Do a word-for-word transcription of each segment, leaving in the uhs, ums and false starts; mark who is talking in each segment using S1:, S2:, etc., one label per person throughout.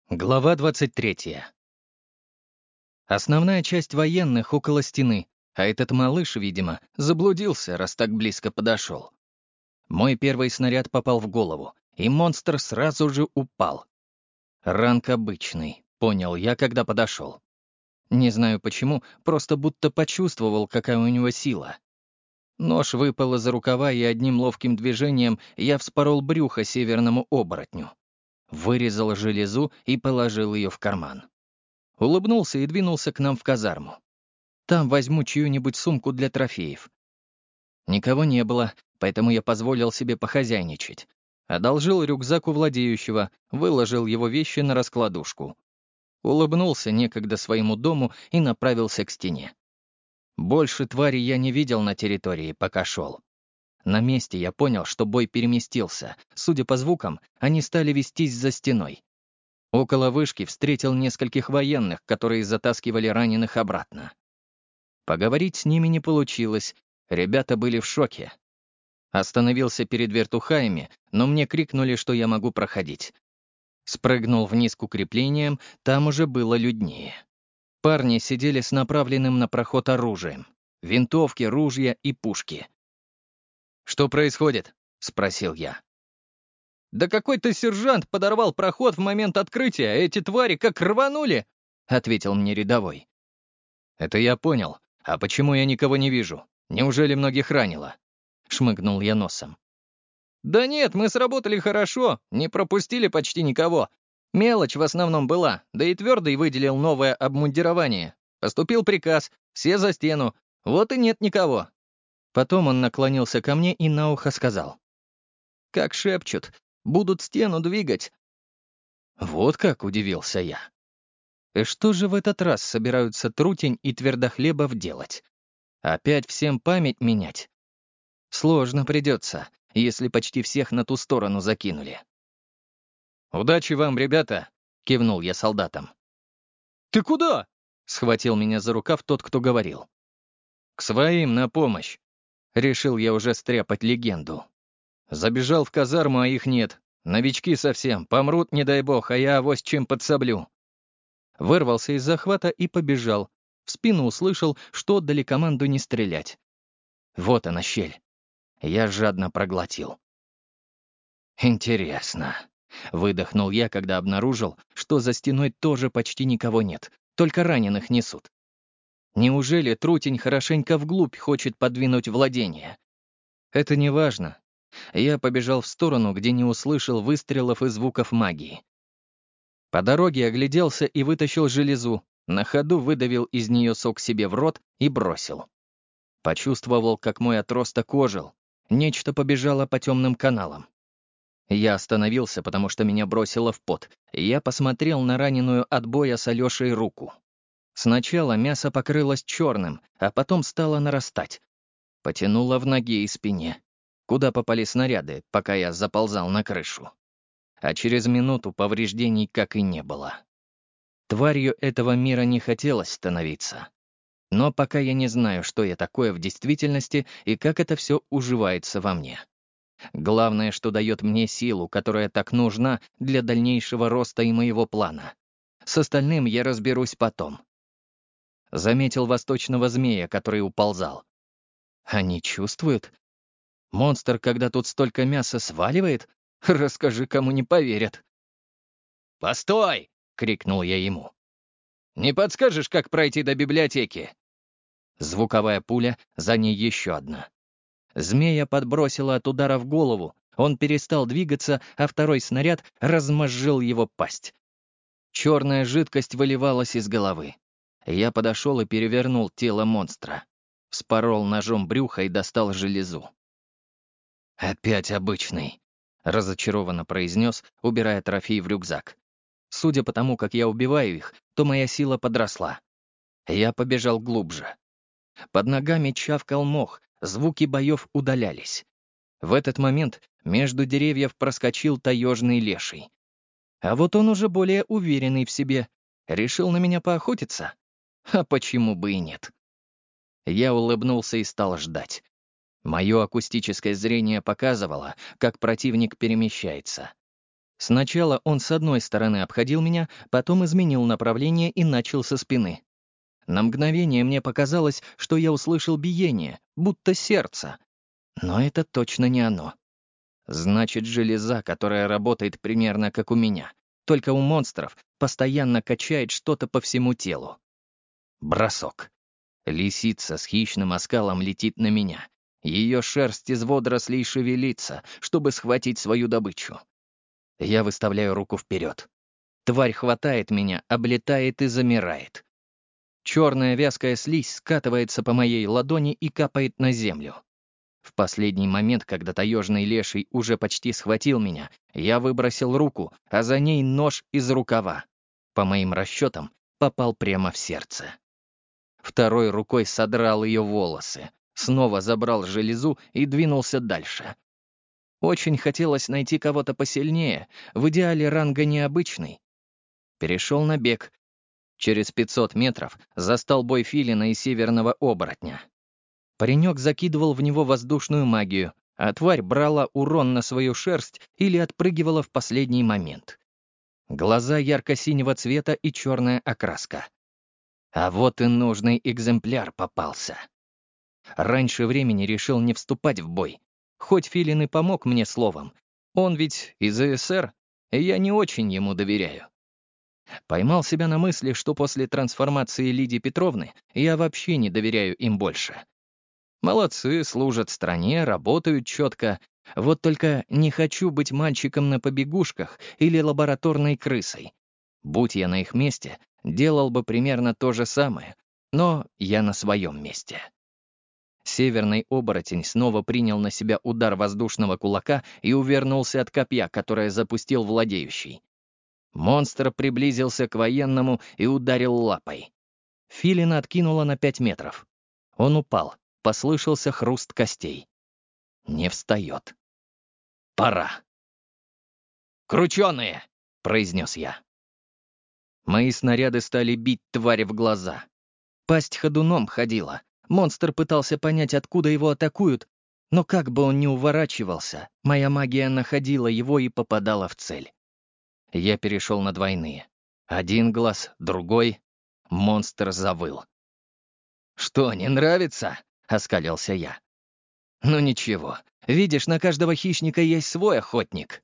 S1: Глава двадцать третья. Основная часть военных около стены, а этот малыш, видимо, заблудился, раз так близко подошел. Мой первый снаряд попал в голову, и монстр сразу же упал. Ранг обычный, понял я, когда подошел. Не знаю почему, просто будто почувствовал, какая у него сила. Нож выпал из рукава, и одним ловким движением я вспорол брюхо северному оборотню. Вырезал железу и положил ее в карман. Улыбнулся и двинулся к нам в казарму. Там возьму чью-нибудь сумку для трофеев. Никого не было, поэтому я позволил себе похозяйничать. Одолжил рюкзак у владеющего, выложил его вещи на раскладушку. Улыбнулся некогда своему дому и направился к стене. Больше тварей я не видел на территории, пока шел. На месте я понял, что бой переместился. Судя по звукам, они стали вестись за стеной. Около вышки встретил нескольких военных, которые затаскивали раненых обратно. Поговорить с ними не получилось, ребята были в шоке. Остановился перед вертухаями, но мне крикнули, что я могу проходить. Спрыгнул вниз к укреплениям, там уже было люднее. Парни сидели с направленным на проход оружием. Винтовки, ружья и пушки. «Что происходит?» — спросил я. «Да какой-то сержант подорвал проход в момент открытия, а эти твари как рванули!» — ответил мне рядовой. «Это я понял. А почему я никого не вижу? Неужели многих ранило?» — шмыгнул я носом. «Да нет, мы сработали хорошо, не пропустили почти никого. Мелочь в основном была, да и Твердый выделил новое обмундирование. Поступил приказ, все за стену, вот и нет никого». Потом он наклонился ко мне и на ухо сказал. «Как шепчут, будут стену двигать». Вот как удивился я. И что же в этот раз собираются Трутень и Твердохлебов делать? Опять всем память менять? Сложно придется, если почти всех на ту сторону закинули. «Удачи вам, ребята!» — кивнул я солдатам. «Ты куда?» — схватил меня за рукав тот, кто говорил. «К своим на помощь!» — решил я уже стряпать легенду. Забежал в казарму, а их нет. Новички совсем, помрут, не дай бог, а я авось чем подсоблю. Вырвался из захвата и побежал. В спину услышал, что отдали команду не стрелять. Вот она щель. Я жадно проглотил. «Интересно», — выдохнул я, когда обнаружил, что за стеной тоже почти никого нет, только раненых несут. Неужели Трутень хорошенько вглубь хочет подвинуть владение? Это не важно. Я побежал в сторону, где не услышал выстрелов и звуков магии. По дороге огляделся и вытащил железу, на ходу выдавил из нее сок себе в рот и бросил. Почувствовал, как мой отросток ожил. Нечто побежало по темным каналам. Я остановился, потому что меня бросило в пот, и я посмотрел на раненую от боя с Алешей руку. Сначала мясо покрылось черным, а потом стало нарастать. Потянуло в ноге и спине, куда попали снаряды, пока я заползал на крышу. А через минуту повреждений как и не было. Тварью этого мира не хотелось становиться. Но пока я не знаю, что я такое в действительности и как это все уживается во мне. Главное, что дает мне силу, которая так нужна для дальнейшего роста и моего плана. С остальным я разберусь потом. Заметил восточного змея, который уползал. Они чувствуют? Монстр, когда тут столько мяса сваливает? Расскажи, кому не поверят. «Постой!» — крикнул я ему. «Не подскажешь, как пройти до библиотеки?» Звуковая пуля, за ней еще одна. Змея подбросила от удара в голову, он перестал двигаться, а второй снаряд размозжил его пасть. Черная жидкость выливалась из головы. Я подошел и перевернул тело монстра. Вспорол ножом брюхо и достал железу. «Опять обычный», — разочарованно произнес, убирая трофей в рюкзак. Судя по тому, как я убиваю их, то моя сила подросла. Я побежал глубже. Под ногами чавкал мох, звуки боев удалялись. В этот момент между деревьев проскочил таежный леший. А вот он уже более уверенный в себе. Решил на меня поохотиться? А почему бы и нет? Я улыбнулся и стал ждать. Мое акустическое зрение показывало, как противник перемещается. Сначала он с одной стороны обходил меня, потом изменил направление и начал со спины. На мгновение мне показалось, что я услышал биение, будто сердце. Но это точно не оно. Значит, железа, которая работает примерно как у меня, только у монстров постоянно качает что-то по всему телу. Бросок. Лисица с хищным оскалом летит на меня. Ее шерсть из водорослей шевелится, чтобы схватить свою добычу. Я выставляю руку вперед. Тварь хватает меня, облетает и замирает. Черная вязкая слизь скатывается по моей ладони и капает на землю. В последний момент, когда таежный леший уже почти схватил меня, я выбросил руку, а за ней нож из рукава. По моим расчетам, попал прямо в сердце. Второй рукой содрал ее волосы, снова забрал железу и двинулся дальше. Очень хотелось найти кого-то посильнее, в идеале ранга необычный. Перешел на бег. Через пятьсот метров застал бой филина и северного оборотня. Паренек закидывал в него воздушную магию, а тварь брала урон на свою шерсть или отпрыгивала в последний момент. Глаза ярко-синего цвета и черная окраска. А вот и нужный экземпляр попался. Раньше времени решил не вступать в бой. Хоть филин и помог мне словом. Он ведь из СССР, и я не очень ему доверяю. Поймал себя на мысли, что после трансформации Лидии Петровны я вообще не доверяю им больше. Молодцы, служат стране, работают четко. Вот только не хочу быть мальчиком на побегушках или лабораторной крысой. Будь я на их месте, делал бы примерно то же самое, но я на своем месте. Северный оборотень снова принял на себя удар воздушного кулака и увернулся от копья, которое запустил владеющий. Монстр приблизился к военному и ударил лапой. Филина откинуло на пять метров. Он упал, послышался хруст костей. Не встает. Пора. «Крученые!» — произнес я. Мои снаряды стали бить твари в глаза. Пасть ходуном ходила. Монстр пытался понять, откуда его атакуют, но как бы он ни уворачивался, моя магия находила его и попадала в цель. Я перешел на двойные. Один глаз, другой. Монстр завыл. «Что, не нравится?» — оскалился я. «Ну ничего, видишь, на каждого хищника есть свой охотник».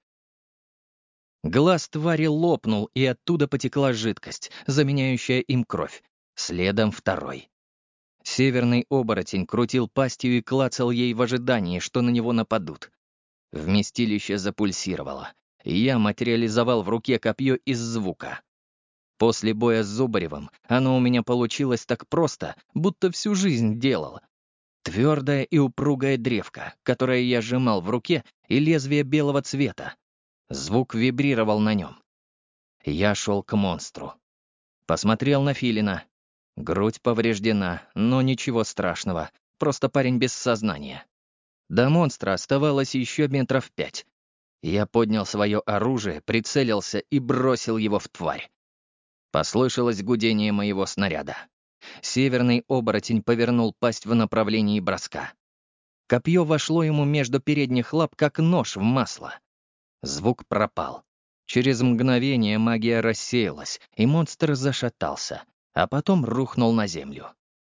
S1: Глаз твари лопнул, и оттуда потекла жидкость, заменяющая им кровь. Следом второй. Северный оборотень крутил пастью и клацал ей в ожидании, что на него нападут. Вместилище запульсировало, и я материализовал в руке копье из звука. После боя с Зубаревым оно у меня получилось так просто, будто всю жизнь делал. Твердая и упругая древко, которое я сжимал в руке, и лезвие белого цвета. Звук вибрировал на нем. Я шел к монстру. Посмотрел на филина. Грудь повреждена, но ничего страшного, просто парень без сознания. До монстра оставалось еще метров пять. Я поднял свое оружие, прицелился и бросил его в тварь. Послышалось гудение моего снаряда. Северный оборотень повернул пасть в направлении броска. Копье вошло ему между передних лап, как нож в масло. Звук пропал. Через мгновение магия рассеялась, и монстр зашатался, а потом рухнул на землю.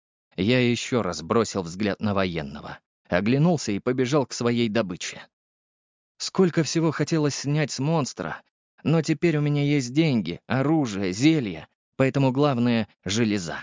S1: Я еще раз бросил взгляд на военного, оглянулся и побежал к своей добыче. Сколько всего хотелось снять с монстра, но теперь у меня есть деньги, оружие, зелья, поэтому главное — железа.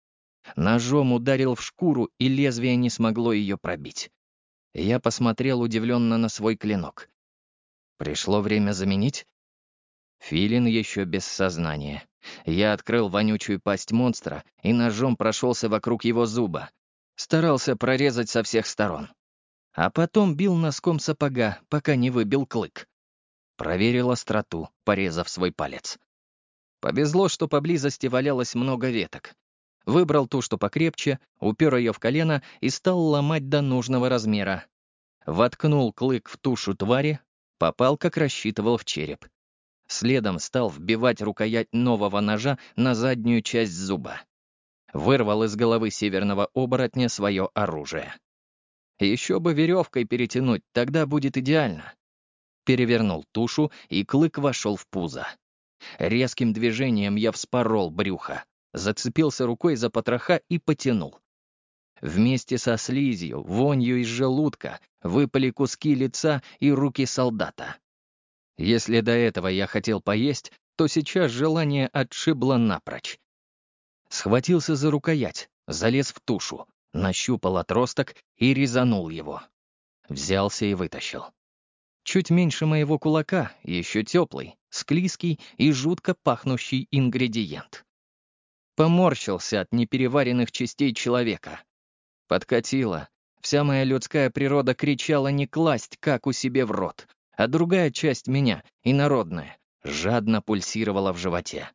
S1: Ножом ударил в шкуру, и лезвие не смогло ее пробить. Я посмотрел удивленно на свой клинок. Пришло время заменить? Филин еще без сознания. Я открыл вонючую пасть монстра и ножом прошелся вокруг его зуба. Старался прорезать со всех сторон. А потом бил носком сапога, пока не выбил клык. Проверил остроту, порезав свой палец. Повезло, что поблизости валялось много веток. Выбрал ту, что покрепче, упер ее в колено и стал ломать до нужного размера. Воткнул клык в тушу твари, попал, как рассчитывал, в череп. Следом стал вбивать рукоять нового ножа на заднюю часть зуба. Вырвал из головы северного оборотня свое оружие. Еще бы веревкой перетянуть, тогда будет идеально. перевернул тушу, и клык вошел в пузо. Резким движением я вспорол брюхо, зацепился рукой за потроха и потянул. Вместе со слизью, вонью из желудка выпали куски лица и руки солдата. Если до этого я хотел поесть, то сейчас желание отшибло напрочь. Схватился за рукоять, залез в тушу, нащупал отросток и резанул его. Взялся и вытащил. Чуть меньше моего кулака, еще теплый, склизкий и жутко пахнущий ингредиент. Поморщился от непереваренных частей человека. Подкатило. Вся моя людская природа кричала не класть как у себе в рот, а другая часть меня, инородная, жадно пульсировала в животе.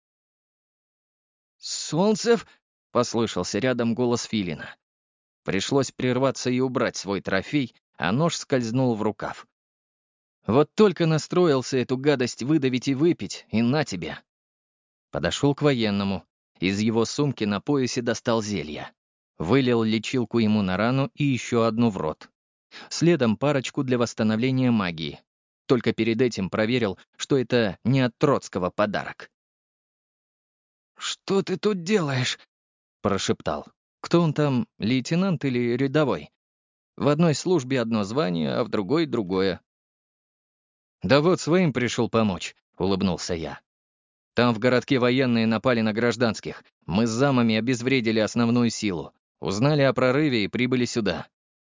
S1: «Солнцев!» — послышался рядом голос Филина. Пришлось прерваться и убрать свой трофей, а нож скользнул в рукав. Вот только настроился эту гадость выдавить и выпить, и на тебе. Подошел к военному. Из его сумки на поясе достал зелье. Вылил лечилку ему на рану и еще одну в рот. Следом парочку для восстановления магии. Только перед этим проверил, что это не от Троцкого подарок. «Что ты тут делаешь?» — прошептал. Кто он там, лейтенант или рядовой? В одной службе одно звание, а в другой — другое. «Да вот своим пришел помочь», — улыбнулся я. «Там в городке военные напали на гражданских. Мы с замами обезвредили основную силу. Узнали о прорыве и прибыли сюда».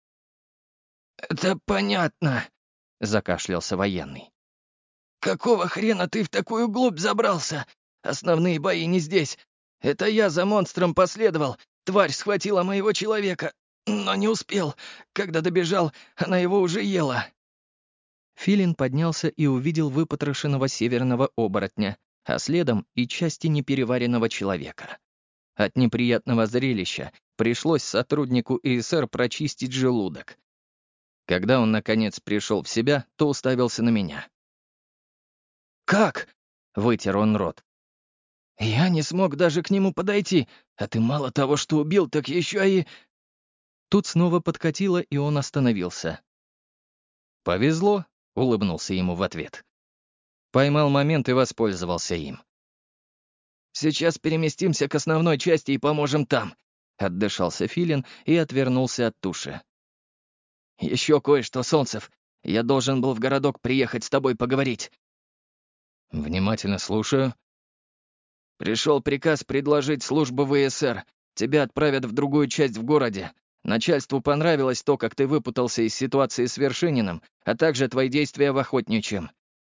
S1: «Это понятно», — закашлялся военный. «Какого хрена ты в такую глубь забрался? Основные бои не здесь. Это я за монстром последовал. Тварь схватила моего человека, но не успел. Когда добежал, она его уже ела». Филин поднялся и увидел выпотрошенного северного оборотня, а следом и части непереваренного человека. От неприятного зрелища пришлось сотруднику ИСР прочистить желудок. Когда он, наконец, пришел в себя, то уставился на меня. «Как?» — вытер он рот. «Я не смог даже к нему подойти, а ты мало того, что убил, так еще и...» Тут снова подкатило, и он остановился. «Повезло», — улыбнулся ему в ответ. Поймал момент и воспользовался им. «Сейчас переместимся к основной части и поможем там», — отдышался Филин и отвернулся от туши. «Еще кое-что, Солнцев. Я должен был в городок приехать с тобой поговорить». «Внимательно слушаю». «Пришел приказ предложить службу ВСР. Тебя отправят в другую часть в городе. Начальству понравилось то, как ты выпутался из ситуации с Вершининым, а также твои действия в Охотничьем».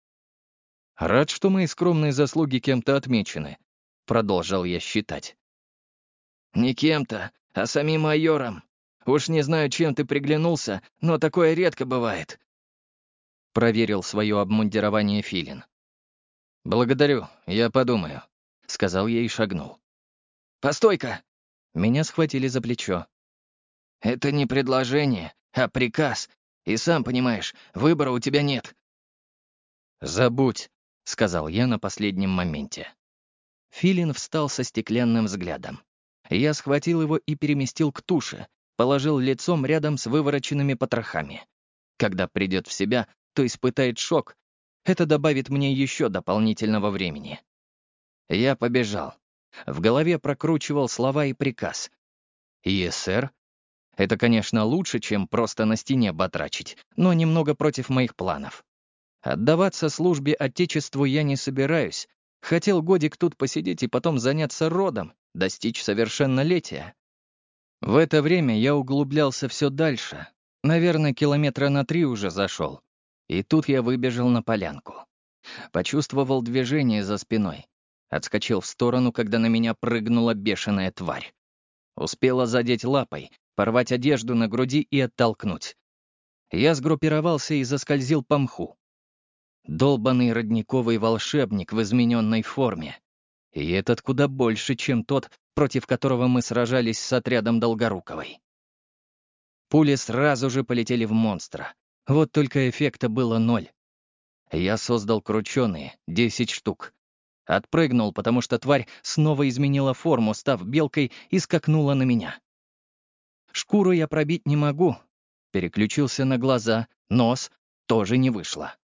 S1: «Рад, что мои скромные заслуги кем-то отмечены», — продолжал я считать. «Не кем-то, а самим майором. Уж не знаю, чем ты приглянулся, но такое редко бывает». Проверил свое обмундирование Филин. «Благодарю, я подумаю», — сказал я и шагнул. «Постой-ка!» Меня схватили за плечо. «Это не предложение, а приказ. И сам понимаешь, выбора у тебя нет». «Забудь», — сказал я на последнем моменте. Филин встал со стеклянным взглядом. Я схватил его и переместил к туше, положил лицом рядом с вывороченными потрохами. Когда придет в себя, то испытает шок. Это добавит мне еще дополнительного времени. Я побежал. В голове прокручивал слова и приказ. «ИСР? Это, конечно, лучше, чем просто на стене батрачить, но немного против моих планов. Отдаваться службе Отечеству я не собираюсь. Хотел годик тут посидеть и потом заняться родом, достичь совершеннолетия». В это время я углублялся все дальше. Наверное, километра на три уже зашел. И тут я выбежал на полянку. Почувствовал движение за спиной. Отскочил в сторону, когда на меня прыгнула бешеная тварь. Успела задеть лапой, порвать одежду на груди и оттолкнуть. Я сгруппировался и заскользил по мху. Долбанный родниковый волшебник в измененной форме. И этот куда больше, чем тот, против которого мы сражались с отрядом Долгоруковой. Пули сразу же полетели в монстра. Вот только эффекта было ноль. Я создал крученые, десять штук. Отпрыгнул, потому что тварь снова изменила форму, став белкой, и скакнула на меня. Шкуру я пробить не могу. Переключился на глаза, нос, тоже не вышло.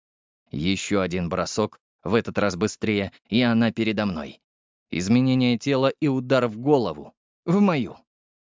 S1: Еще один бросок, в этот раз быстрее, и она передо мной. Изменение тела и удар в голову. В мою.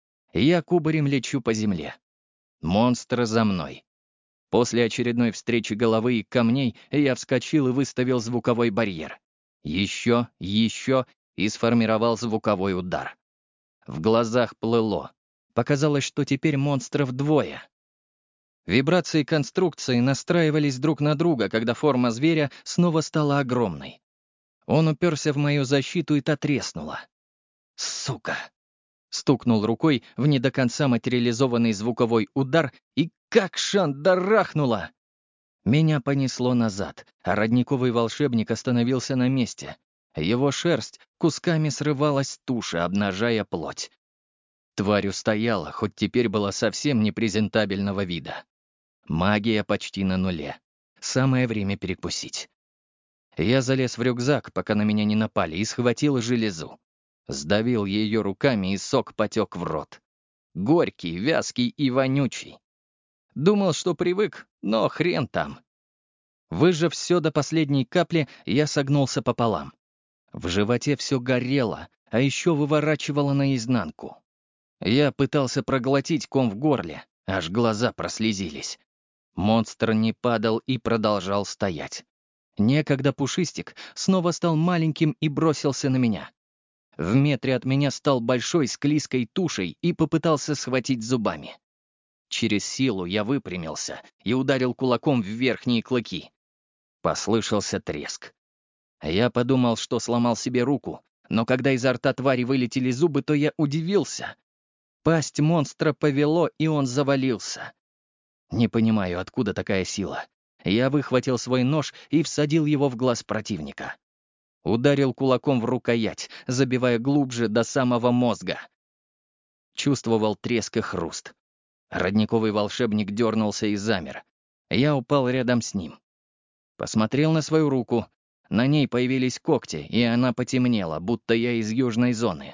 S1: Я кубарем лечу по земле. Монстр за мной. После очередной встречи головы и камней я вскочил и выставил звуковой барьер. Еще, еще и сформировал звуковой удар. В глазах плыло. Показалось, что теперь монстров двое. Вибрации конструкции настраивались друг на друга, когда форма зверя снова стала огромной. Он уперся в мою защиту, и та треснула. «Сука!» Стукнул рукой в не до конца материализованный звуковой удар, и как шандарахнуло! Меня понесло назад, а родниковый волшебник остановился на месте. Его шерсть кусками срывалась с туши, обнажая плоть. Тварь устояла, хоть теперь была совсем непрезентабельного вида. Магия почти на нуле. Самое время перекусить. Я залез в рюкзак, пока на меня не напали, и схватил железу. Сдавил ее руками, и сок потек в рот. Горький, вязкий и вонючий. Думал, что привык, но хрен там. Выжав все до последней капли, я согнулся пополам. В животе все горело, а еще выворачивало наизнанку. Я пытался проглотить ком в горле, аж глаза прослезились. Монстр не падал и продолжал стоять. Некогда пушистик снова стал маленьким и бросился на меня. В метре от меня стал большой склизкой тушей и попытался схватить зубами. Через силу я выпрямился и ударил кулаком в верхние клыки. Послышался треск. Я подумал, что сломал себе руку, но когда изо рта твари вылетели зубы, то я удивился. Пасть монстра повело, и он завалился. Не понимаю, откуда такая сила. Я выхватил свой нож и всадил его в глаз противника. Ударил кулаком в рукоять, забивая глубже до самого мозга. Чувствовал треск и хруст. Родниковый волшебник дернулся и замер. Я упал рядом с ним. Посмотрел на свою руку. На ней появились когти, и она потемнела, будто я из южной зоны.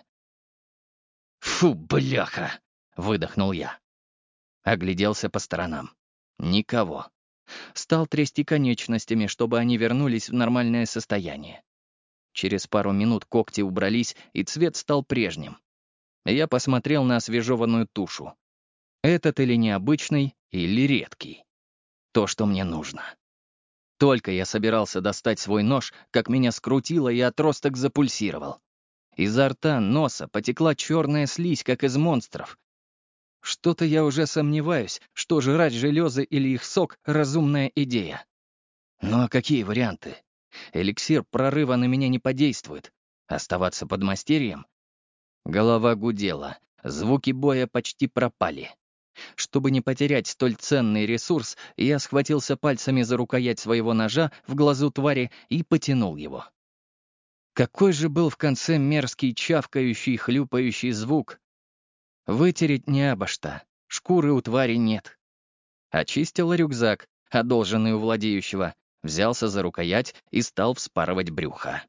S1: «Фу, бляха!» — выдохнул я. Огляделся по сторонам. Никого. Стал трясти конечностями, чтобы они вернулись в нормальное состояние. Через пару минут когти убрались, и цвет стал прежним. Я посмотрел на освежеванную тушу. Этот или необычный, или редкий. То, что мне нужно. Только я собирался достать свой нож, как меня скрутило, и отросток запульсировал. Изо рта, носа потекла черная слизь, как из монстров. Что-то я уже сомневаюсь, что жрать железы или их сок — разумная идея. Ну а какие варианты? Эликсир прорыва на меня не подействует. Оставаться подмастерьем? Голова гудела, звуки боя почти пропали. Чтобы не потерять столь ценный ресурс, я схватился пальцами за рукоять своего ножа в глазу твари и потянул его. Какой же был в конце мерзкий чавкающий, хлюпающий звук. Вытереть не обо что, шкуры у твари нет. Очистил рюкзак, одолженный у владеющего, взялся за рукоять и стал вспарывать брюхо.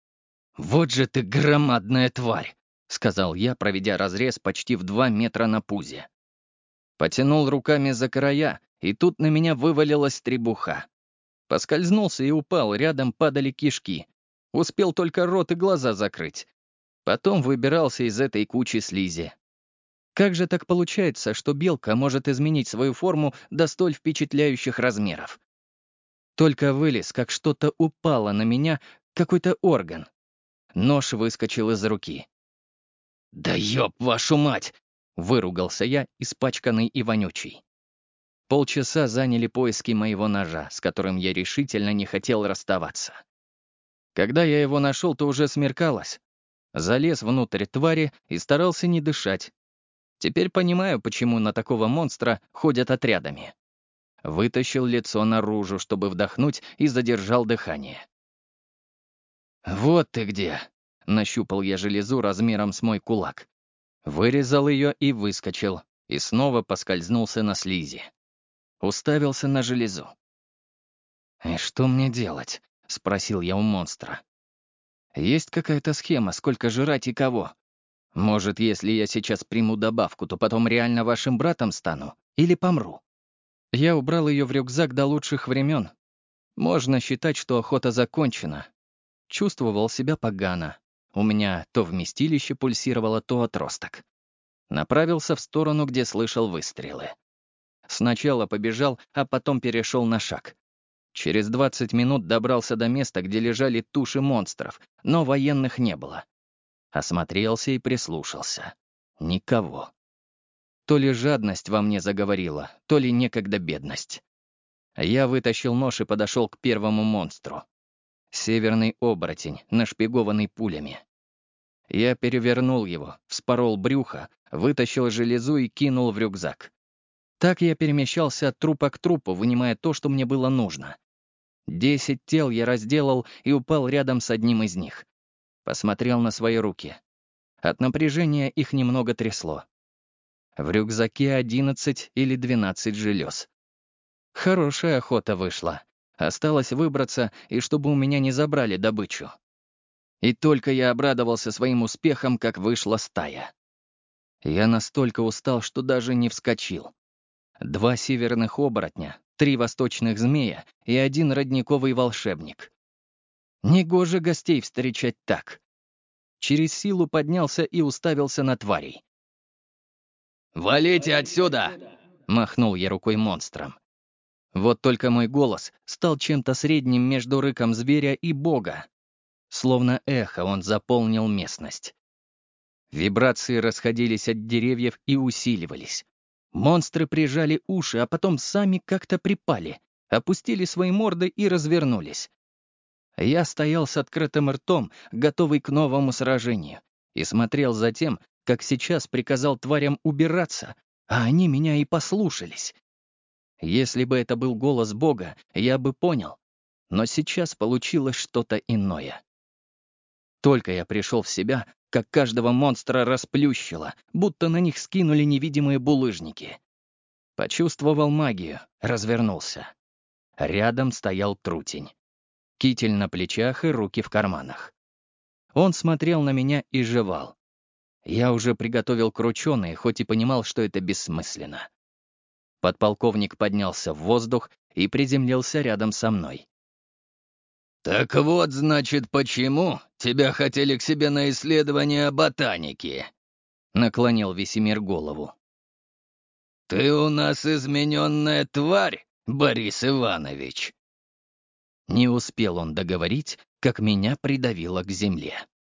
S1: «Вот же ты громадная тварь!» — сказал я, проведя разрез почти в два метра на пузе. Потянул руками за края, и тут на меня вывалилась требуха. Поскользнулся и упал, рядом падали кишки. Успел только рот и глаза закрыть. Потом выбирался из этой кучи слизи. Как же так получается, что белка может изменить свою форму до столь впечатляющих размеров? Только вылез, как что-то упало на меня, какой-то орган. Нож выскочил из руки. «Да ёб вашу мать!» — выругался я, испачканный и вонючий. Полчаса заняли поиски моего ножа, с которым я решительно не хотел расставаться. Когда я его нашел, то уже смеркалось. Залез внутрь твари и старался не дышать. Теперь понимаю, почему на такого монстра ходят отрядами. Вытащил лицо наружу, чтобы вдохнуть, и задержал дыхание. «Вот ты где!» — нащупал я железу размером с мой кулак. Вырезал ее и выскочил, и снова поскользнулся на слизи. Уставился на железу. «И что мне делать?» — спросил я у монстра. «Есть какая-то схема, сколько жрать и кого? Может, если я сейчас приму добавку, то потом реально вашим братом стану? Или помру?» Я убрал ее в рюкзак до лучших времен. Можно считать, что охота закончена. Чувствовал себя погано. У меня то вместилище пульсировало, то отросток. Направился в сторону, где слышал выстрелы. Сначала побежал, а потом перешел на шаг. Через двадцать минут добрался до места, где лежали туши монстров, но военных не было. Осмотрелся и прислушался. Никого. То ли жадность во мне заговорила, то ли некогда бедность. Я вытащил нож и подошел к первому монстру. Северный оборотень, нашпигованный пулями. Я перевернул его, вспорол брюхо, вытащил железу и кинул в рюкзак. Так я перемещался от трупа к трупу, вынимая то, что мне было нужно. Десять тел я разделал и упал рядом с одним из них. Посмотрел на свои руки. От напряжения их немного трясло. В рюкзаке одиннадцать или двенадцать желез. Хорошая охота вышла. Осталось выбраться, и чтобы у меня не забрали добычу. И только я обрадовался своим успехам, как вышла стая. Я настолько устал, что даже не вскочил. Два северных оборотня, три восточных змея и один родниковый волшебник. Негоже гостей встречать так. Через силу поднялся и уставился на тварей. «Валите отсюда!» — махнул я рукой монстрам. Вот только мой голос стал чем-то средним между рыком зверя и бога. Словно эхо он заполнил местность. Вибрации расходились от деревьев и усиливались. Монстры прижали уши, а потом сами как-то припали, опустили свои морды и развернулись. Я стоял с открытым ртом, готовый к новому сражению, и смотрел за тем, как сейчас приказал тварям убираться, а они меня и послушались. Если бы это был голос Бога, я бы понял, но сейчас получилось что-то иное. Только я пришел в себя, как каждого монстра расплющило, будто на них скинули невидимые булыжники. Почувствовал магию, развернулся. Рядом стоял трутень. Китель на плечах и руки в карманах. Он смотрел на меня и жевал. Я уже приготовил крученые, хоть и понимал, что это бессмысленно. Подполковник поднялся в воздух и приземлился рядом со мной. «Так вот, значит, почему тебя хотели к себе на исследование ботаники?» — наклонил Весемир голову. «Ты у нас измененная тварь, Борис Иванович!» Не успел он договорить, как меня придавило к земле.